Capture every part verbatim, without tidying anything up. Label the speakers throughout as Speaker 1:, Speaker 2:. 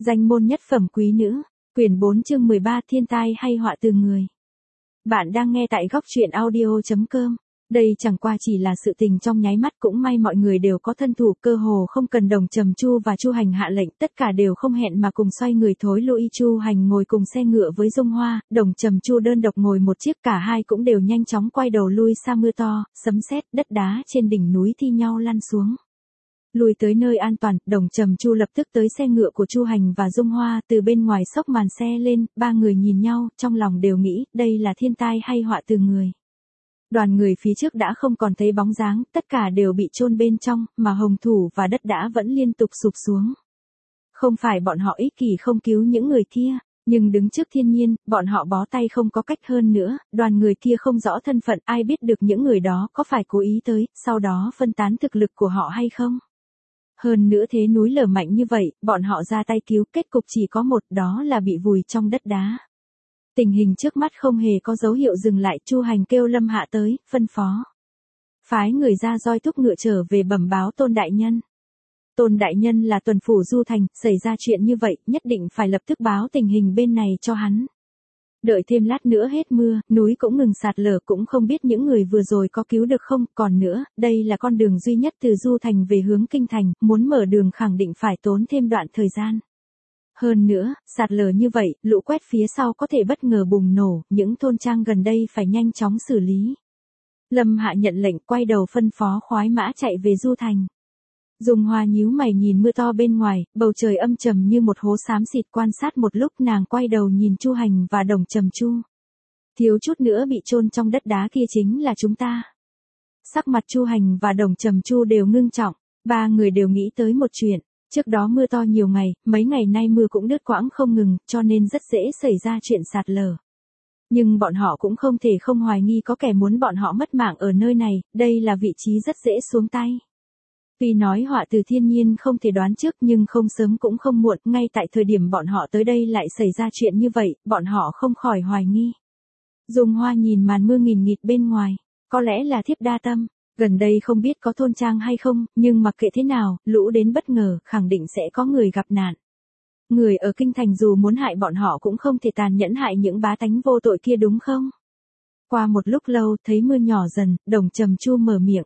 Speaker 1: Danh môn nhất phẩm quý nữ, quyển bốn chương mười ba thiên tai hay họa từ người. Bạn đang nghe tại góc truyện audio.com. Đây chẳng qua chỉ là sự tình trong nháy mắt, cũng may mọi người đều có thân thủ, cơ hồ không cần Đồng Trầm Chu và Chu Hành hạ lệnh, tất cả đều không hẹn mà cùng xoay người thối lui. Chu Hành ngồi cùng xe ngựa với Dung Hoa, Đồng Trầm Chu đơn độc ngồi một chiếc, cả hai cũng đều nhanh chóng quay đầu lui xa mưa to, sấm sét, đất đá trên đỉnh núi thi nhau lăn xuống. Lùi tới nơi an toàn, Đồng Trầm Chu lập tức tới xe ngựa của Chu Hành và Dung Hoa, từ bên ngoài xốc màn xe lên, ba người nhìn nhau, trong lòng đều nghĩ, đây là thiên tai hay họa từ người. Đoàn người phía trước đã không còn thấy bóng dáng, tất cả đều bị chôn bên trong, mà hồng thủ và đất đá vẫn liên tục sụp xuống. Không phải bọn họ ích kỷ không cứu những người kia, nhưng đứng trước thiên nhiên, bọn họ bó tay không có cách hơn nữa. Đoàn người kia không rõ thân phận, ai biết được những người đó có phải cố ý tới, sau đó phân tán thực lực của họ hay không. Hơn nữa thế núi lở mạnh như vậy, bọn họ ra tay cứu, kết cục chỉ có một, đó là bị vùi trong đất đá. Tình hình trước mắt không hề có dấu hiệu dừng lại, Chu Hành kêu Lâm Hạ tới, phân phó. Phái người ra roi thúc ngựa trở về bẩm báo Tôn Đại Nhân. Tôn Đại Nhân là tuần phủ Du Thành, xảy ra chuyện như vậy, nhất định phải lập tức báo tình hình bên này cho hắn. Đợi thêm lát nữa hết mưa, núi cũng ngừng sạt lở, cũng không biết những người vừa rồi có cứu được không. Còn nữa, đây là con đường duy nhất từ Du Thành về hướng Kinh Thành, muốn mở đường khẳng định phải tốn thêm đoạn thời gian. Hơn nữa, sạt lở như vậy, lũ quét phía sau có thể bất ngờ bùng nổ, những thôn trang gần đây phải nhanh chóng xử lý. Lâm Hạ nhận lệnh, quay đầu phân phó khoái mã chạy về Du Thành. Dung Hoa nhíu mày nhìn mưa to bên ngoài, bầu trời âm trầm như một hố xám xịt, quan sát một lúc nàng quay đầu nhìn Chu Hành và Đồng Trầm Chu. Thiếu chút nữa bị chôn trong đất đá kia chính là chúng ta. Sắc mặt Chu Hành và Đồng Trầm Chu đều ngưng trọng, ba người đều nghĩ tới một chuyện. Trước đó mưa to nhiều ngày, mấy ngày nay mưa cũng đứt quãng không ngừng, cho nên rất dễ xảy ra chuyện sạt lở. Nhưng bọn họ cũng không thể không hoài nghi có kẻ muốn bọn họ mất mạng ở nơi này, đây là vị trí rất dễ xuống tay. Tuy nói họa từ thiên nhiên không thể đoán trước, nhưng không sớm cũng không muộn, ngay tại thời điểm bọn họ tới đây lại xảy ra chuyện như vậy, bọn họ không khỏi hoài nghi. Dung Hoa nhìn màn mưa nghìn nghịt bên ngoài, có lẽ là thiếp đa tâm. Gần đây không biết có thôn trang hay không, nhưng mặc kệ thế nào, lũ đến bất ngờ, khẳng định sẽ có người gặp nạn. Người ở Kinh Thành dù muốn hại bọn họ cũng không thể tàn nhẫn hại những bá tánh vô tội kia, đúng không? Qua một lúc lâu, thấy mưa nhỏ dần, Đồng Trầm Chu mở miệng.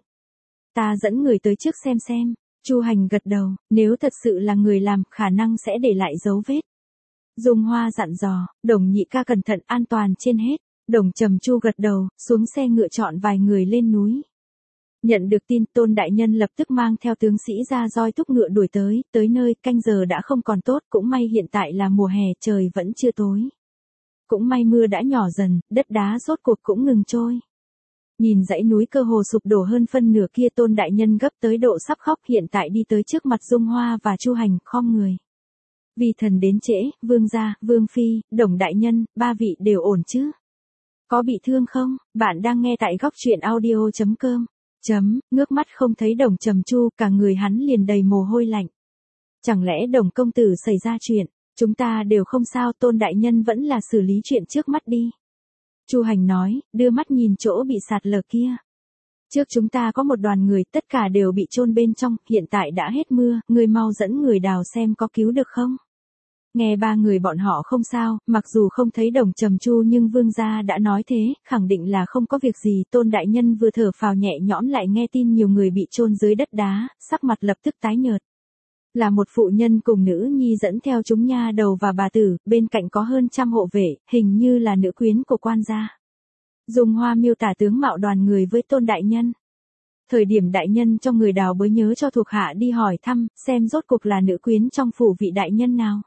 Speaker 1: Ta dẫn người tới trước xem xem. Chu Hành gật đầu, nếu thật sự là người làm, khả năng sẽ để lại dấu vết. Dung Hoa dặn dò, Đồng nhị ca cẩn thận, an toàn trên hết. Đồng Trầm Chu gật đầu, xuống xe ngựa chọn vài người lên núi. Nhận được tin, Tôn Đại Nhân lập tức mang theo tướng sĩ ra roi thúc ngựa đuổi tới, tới nơi, canh giờ đã không còn tốt, cũng may hiện tại là mùa hè, trời vẫn chưa tối. Cũng may mưa đã nhỏ dần, đất đá rốt cuộc cũng ngừng trôi. Nhìn dãy núi cơ hồ sụp đổ hơn phân nửa kia, Tôn Đại Nhân gấp tới độ sắp khóc, hiện tại đi tới trước mặt Dung Hoa và Chu Hành, khom người. Vì thần đến trễ, Vương gia, Vương phi, Đồng Đại Nhân, ba vị đều ổn chứ? Có bị thương không? Bạn đang nghe tại góc truyện audio.com. Chấm, ngước mắt không thấy Đồng Trầm Chu, cả người hắn liền đầy mồ hôi lạnh. Chẳng lẽ Đồng công tử xảy ra chuyện? Chúng ta đều không sao, Tôn Đại Nhân vẫn là xử lý chuyện trước mắt đi. Chu Hành nói, đưa mắt nhìn chỗ bị sạt lở kia. Trước chúng ta có một đoàn người, tất cả đều bị chôn bên trong, hiện tại đã hết mưa, người mau dẫn người đào xem có cứu được không. Nghe ba người bọn họ không sao, mặc dù không thấy Đồng Trầm Chu nhưng Vương gia đã nói thế, khẳng định là không có việc gì. Tôn Đại Nhân vừa thở phào nhẹ nhõm, lại nghe tin nhiều người bị chôn dưới đất đá, sắc mặt lập tức tái nhợt. Là một phụ nhân cùng nữ nhi dẫn theo chúng nha đầu và bà tử, bên cạnh có hơn trăm hộ vệ, hình như là nữ quyến của quan gia. Dung Hoa miêu tả tướng mạo đoàn người với Tôn Đại Nhân. Thời điểm Đại Nhân cho người đào bới nhớ cho thuộc hạ đi hỏi thăm, xem rốt cuộc là nữ quyến trong phủ vị đại nhân nào.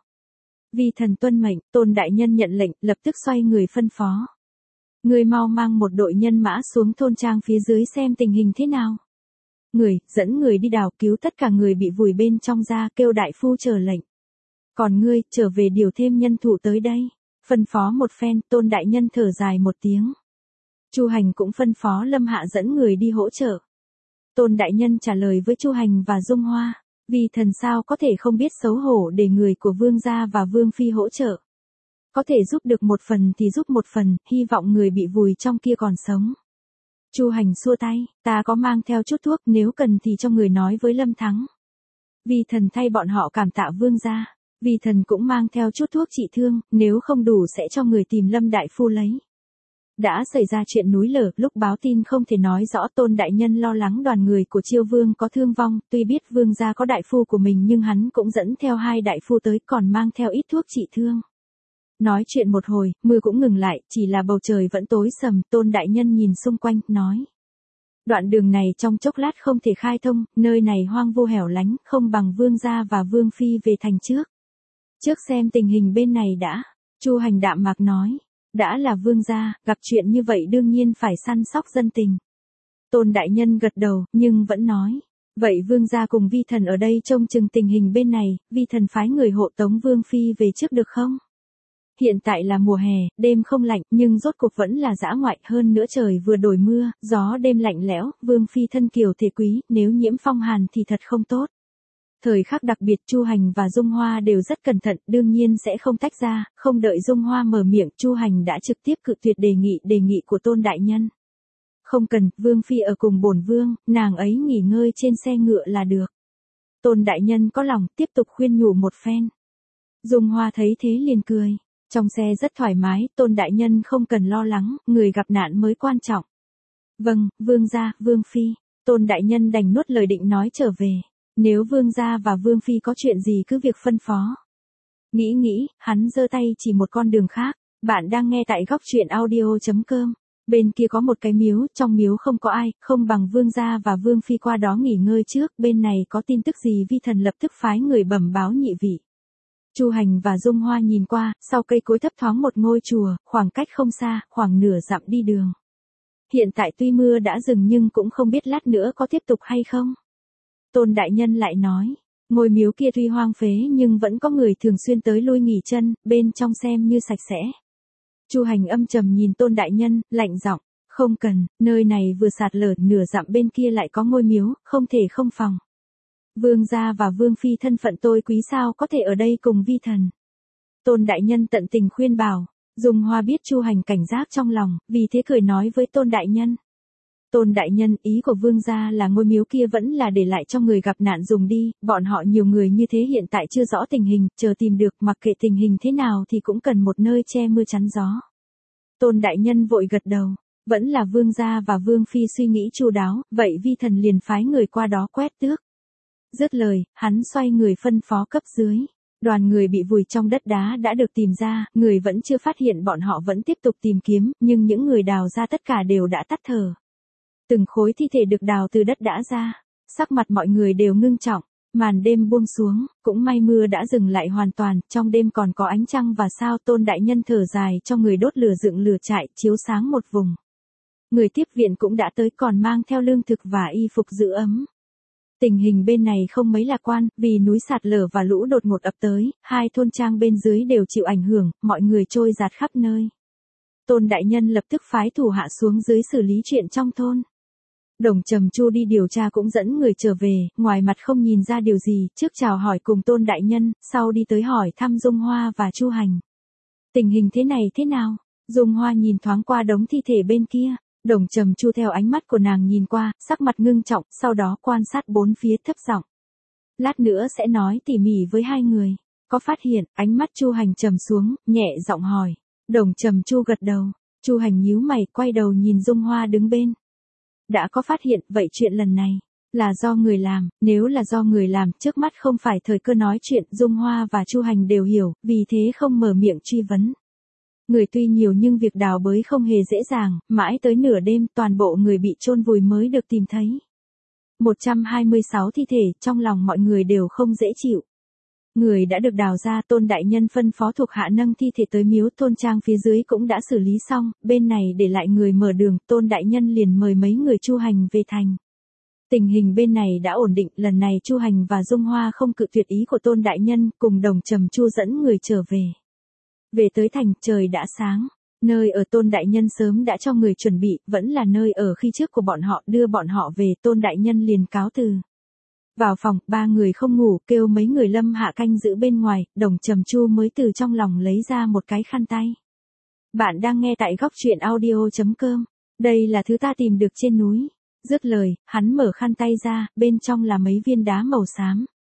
Speaker 1: Vì thần tuân mệnh, Tôn Đại Nhân nhận lệnh, lập tức xoay người phân phó. Người mau mang một đội nhân mã xuống thôn trang phía dưới xem tình hình thế nào. Người, dẫn người đi đào cứu tất cả người bị vùi bên trong ra, kêu đại phu chờ lệnh. Còn ngươi, trở về điều thêm nhân thủ tới đây. Phân phó một phen, Tôn Đại Nhân thở dài một tiếng. Chu Hành cũng phân phó Lâm Hạ dẫn người đi hỗ trợ. Tôn Đại Nhân trả lời với Chu Hành và Dung Hoa. Vì thần sao có thể không biết xấu hổ để người của Vương gia và Vương phi hỗ trợ. Có thể giúp được một phần thì giúp một phần, hy vọng người bị vùi trong kia còn sống. Chu Hành xua tay, ta có mang theo chút thuốc, nếu cần thì cho người nói với Lâm Thắng. Vì thần thay bọn họ cảm tạ Vương gia. Vi thần cũng mang theo chút thuốc trị thương, nếu không đủ sẽ cho người tìm Lâm đại phu lấy. Đã xảy ra chuyện núi lở, lúc báo tin không thể nói rõ, Tôn đại nhân lo lắng đoàn người của Chiêu Vương có thương vong, tuy biết vương gia có đại phu của mình nhưng hắn cũng dẫn theo hai đại phu tới, còn mang theo ít thuốc trị thương. Nói chuyện một hồi, mưa cũng ngừng lại, chỉ là bầu trời vẫn tối sầm, Tôn đại nhân nhìn xung quanh, nói. Đoạn đường này trong chốc lát không thể khai thông, nơi này hoang vu hẻo lánh, không bằng vương gia và vương phi về thành trước. Trước xem tình hình bên này đã, Chu Hành đạm mạc nói. Đã là vương gia, gặp chuyện như vậy đương nhiên phải săn sóc dân tình. Tôn đại nhân gật đầu, nhưng vẫn nói. Vậy vương gia cùng vi thần ở đây trông chừng tình hình bên này, vi thần phái người hộ tống vương phi về trước được không? Hiện tại là mùa hè, đêm không lạnh, nhưng rốt cuộc vẫn là dã ngoại, hơn nữa trời vừa đổi mưa, gió đêm lạnh lẽo, vương phi thân kiều thể quý, nếu nhiễm phong hàn thì thật không tốt. Thời khắc đặc biệt Chu Hành và Dung Hoa đều rất cẩn thận, đương nhiên sẽ không tách ra, không đợi Dung Hoa mở miệng, Chu Hành đã trực tiếp cự tuyệt đề nghị đề nghị của Tôn đại nhân. Không cần, vương phi ở cùng bổn vương, nàng ấy nghỉ ngơi trên xe ngựa là được. Tôn đại nhân có lòng, tiếp tục khuyên nhủ một phen. Dung Hoa thấy thế liền cười, trong xe rất thoải mái, Tôn đại nhân không cần lo lắng, người gặp nạn mới quan trọng. Vâng, vương gia, vương phi, Tôn đại nhân đành nuốt lời định nói trở về. Nếu vương gia và vương phi có chuyện gì cứ việc phân phó. Nghĩ nghĩ, hắn giơ tay chỉ một con đường khác. Bạn đang nghe tại góc truyện audio chấm com. Bên kia có một cái miếu, trong miếu không có ai, không bằng vương gia và vương phi qua đó nghỉ ngơi trước. Bên này có tin tức gì vi thần lập tức phái người bẩm báo nhị vị. Chu Hành và Dung Hoa nhìn qua, sau cây cối thấp thoáng một ngôi chùa, khoảng cách không xa, khoảng nửa dặm đi đường. Hiện tại tuy mưa đã dừng nhưng cũng không biết lát nữa có tiếp tục hay không. Tôn đại nhân lại nói, ngôi miếu kia tuy hoang phế nhưng vẫn có người thường xuyên tới lui nghỉ chân, bên trong xem như sạch sẽ. Chu Hành âm trầm nhìn Tôn đại nhân, lạnh giọng, không cần, nơi này vừa sạt lở, nửa dặm bên kia lại có ngôi miếu, không thể không phòng. Vương gia và vương phi thân phận tôi quý sao có thể ở đây cùng vi thần. Tôn đại nhân tận tình khuyên bảo, Dung Hoa biết Chu Hành cảnh giác trong lòng, vì thế cười nói với Tôn đại nhân. Tôn đại nhân, ý của vương gia là ngôi miếu kia vẫn là để lại cho người gặp nạn dùng đi, bọn họ nhiều người như thế hiện tại chưa rõ tình hình, chờ tìm được, mặc kệ tình hình thế nào thì cũng cần một nơi che mưa chắn gió. Tôn đại nhân vội gật đầu, vẫn là vương gia và vương phi suy nghĩ chu đáo, vậy vi thần liền phái người qua đó quét tước. Dứt lời, hắn xoay người phân phó cấp dưới. Đoàn người bị vùi trong đất đá đã được tìm ra, người vẫn chưa phát hiện bọn họ vẫn tiếp tục tìm kiếm, nhưng những người đào ra tất cả đều đã tắt thở. Từng khối thi thể được đào từ đất đã ra, sắc mặt mọi người đều ngưng trọng, màn đêm buông xuống, cũng may mưa đã dừng lại hoàn toàn, trong đêm còn có ánh trăng và sao. Tôn đại nhân thở dài cho người đốt lửa dựng lửa trại, chiếu sáng một vùng. Người tiếp viện cũng đã tới còn mang theo lương thực và y phục giữ ấm. Tình hình bên này không mấy lạc quan, vì núi sạt lở và lũ đột ngột ập tới, hai thôn trang bên dưới đều chịu ảnh hưởng, mọi người trôi dạt khắp nơi. Tôn đại nhân lập tức phái thủ hạ xuống dưới xử lý chuyện trong thôn. Đồng Trầm Chu đi điều tra cũng dẫn người trở về, ngoài mặt không nhìn ra điều gì, trước chào hỏi cùng Tôn đại nhân, sau đi tới hỏi thăm Dung Hoa và Chu Hành. Tình hình thế này thế nào? Dung Hoa nhìn thoáng qua đống thi thể bên kia, Đồng Trầm Chu theo ánh mắt của nàng nhìn qua, sắc mặt ngưng trọng, sau đó quan sát bốn phía thấp giọng. Lát nữa sẽ nói tỉ mỉ với hai người. Có phát hiện, ánh mắt Chu Hành trầm xuống, nhẹ giọng hỏi. Đồng Trầm Chu gật đầu, Chu Hành nhíu mày, quay đầu nhìn Dung Hoa đứng bên. Đã có phát hiện, vậy chuyện lần này là do người làm, nếu là do người làm, trước mắt không phải thời cơ nói chuyện. Dung Hoa và Chu Hành đều hiểu, vì thế không mở miệng truy vấn. Người tuy nhiều nhưng việc đào bới không hề dễ dàng, mãi tới nửa đêm toàn bộ người bị chôn vùi mới được tìm thấy. một trăm hai mươi sáu thi thể, trong lòng mọi người đều không dễ chịu. Người đã được đào ra, Tôn đại nhân phân phó thuộc hạ nâng thi thể tới miếu, thôn trang phía dưới cũng đã xử lý xong, bên này để lại người mở đường, Tôn đại nhân liền mời mấy người Chu Hành về thành. Tình hình bên này đã ổn định, lần này Chu Hành và Dung Hoa không cự tuyệt ý của Tôn đại nhân, cùng Đồng Trầm Chu dẫn người trở về. Về tới thành, trời đã sáng, nơi ở Tôn đại nhân sớm đã cho người chuẩn bị, vẫn là nơi ở khi trước của bọn họ, đưa bọn họ về, Tôn đại nhân liền cáo từ. Vào phòng, ba người không ngủ, kêu mấy người lâm hạ canh giữ bên ngoài, Đồng Trầm Chu mới từ trong lòng lấy ra một cái khăn tay. Bạn đang nghe tại góc truyện audio chấm com, đây là thứ ta tìm được trên núi. Dứt lời, hắn mở khăn tay ra, bên trong là mấy viên đá màu xám.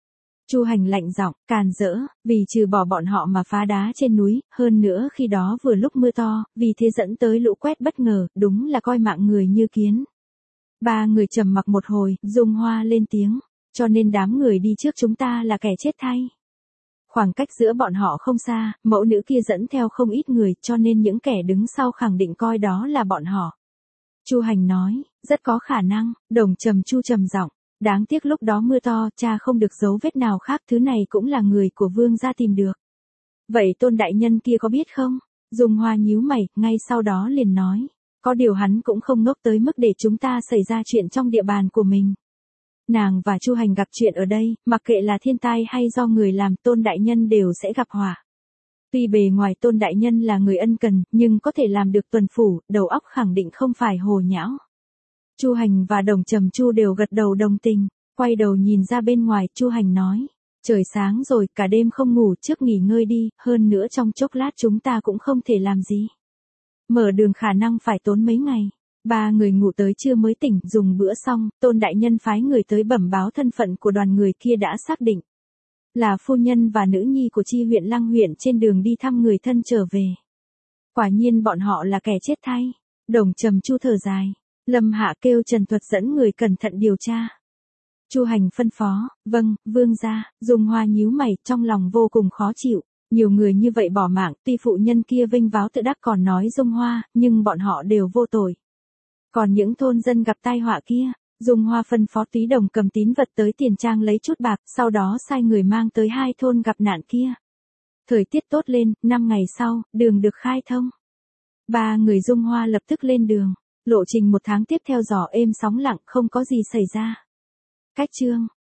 Speaker 1: Chu Hành lạnh giọng, càn rỡ, vì trừ bỏ bọn họ mà phá đá trên núi, hơn nữa khi đó vừa lúc mưa to, vì thế dẫn tới lũ quét bất ngờ, đúng là coi mạng người như kiến. Ba người trầm mặc một hồi, Dung Hoa lên tiếng, cho nên đám người đi trước chúng ta là kẻ chết thay. Khoảng cách giữa bọn họ không xa, mẫu nữ kia dẫn theo không ít người, cho nên những kẻ đứng sau khẳng định coi đó là bọn họ. Chu Hành nói, rất có khả năng. Đồng Trầm Chu trầm giọng, đáng tiếc lúc đó mưa to, cha không được dấu vết nào khác, thứ này cũng là người của vương gia tìm được. Vậy Tôn đại nhân kia có biết không? Dung Hoa nhíu mày, ngay sau đó liền nói, có điều hắn cũng không ngốc tới mức để chúng ta xảy ra chuyện trong địa bàn của mình. Nàng và Chu Hành gặp chuyện ở đây, mặc kệ là thiên tai hay do người làm, Tôn đại nhân đều sẽ gặp họa. Tuy bề ngoài Tôn đại nhân là người ân cần, nhưng có thể làm được tuần phủ, đầu óc khẳng định không phải hồ nhão. Chu Hành và Đồng Trầm Chu đều gật đầu đồng tình, quay đầu nhìn ra bên ngoài, Chu Hành nói, trời sáng rồi, cả đêm không ngủ, trước nghỉ ngơi đi, hơn nữa trong chốc lát chúng ta cũng không thể làm gì. Mở đường khả năng phải tốn mấy ngày. Ba người ngủ tới trưa mới tỉnh, dùng bữa xong, Tôn đại nhân phái người tới bẩm báo thân phận của đoàn người kia đã xác định. Là phu nhân và nữ nhi của chi huyện Lăng huyện trên đường đi thăm người thân trở về. Quả nhiên bọn họ là kẻ chết thay. Đồng Trầm Chu thở dài. Lâm Hạ kêu Trần Thuật dẫn người cẩn thận điều tra. Chu Hành phân phó, vâng, vương gia. Dung Hoa nhíu mày, trong lòng vô cùng khó chịu. Nhiều người như vậy bỏ mạng, tuy phụ nhân kia vinh váo tự đắc còn nói Dung Hoa, nhưng bọn họ đều vô tội. Còn những thôn dân gặp tai họa kia, Dung Hoa phân phó Túy Đồng cầm tín vật tới tiền trang lấy chút bạc, sau đó sai người mang tới hai thôn gặp nạn kia. Thời tiết tốt lên, năm ngày sau, đường được khai thông. Ba người Dung Hoa lập tức lên đường, lộ trình một tháng tiếp theo gió êm sóng lặng, không có gì xảy ra. Cách chương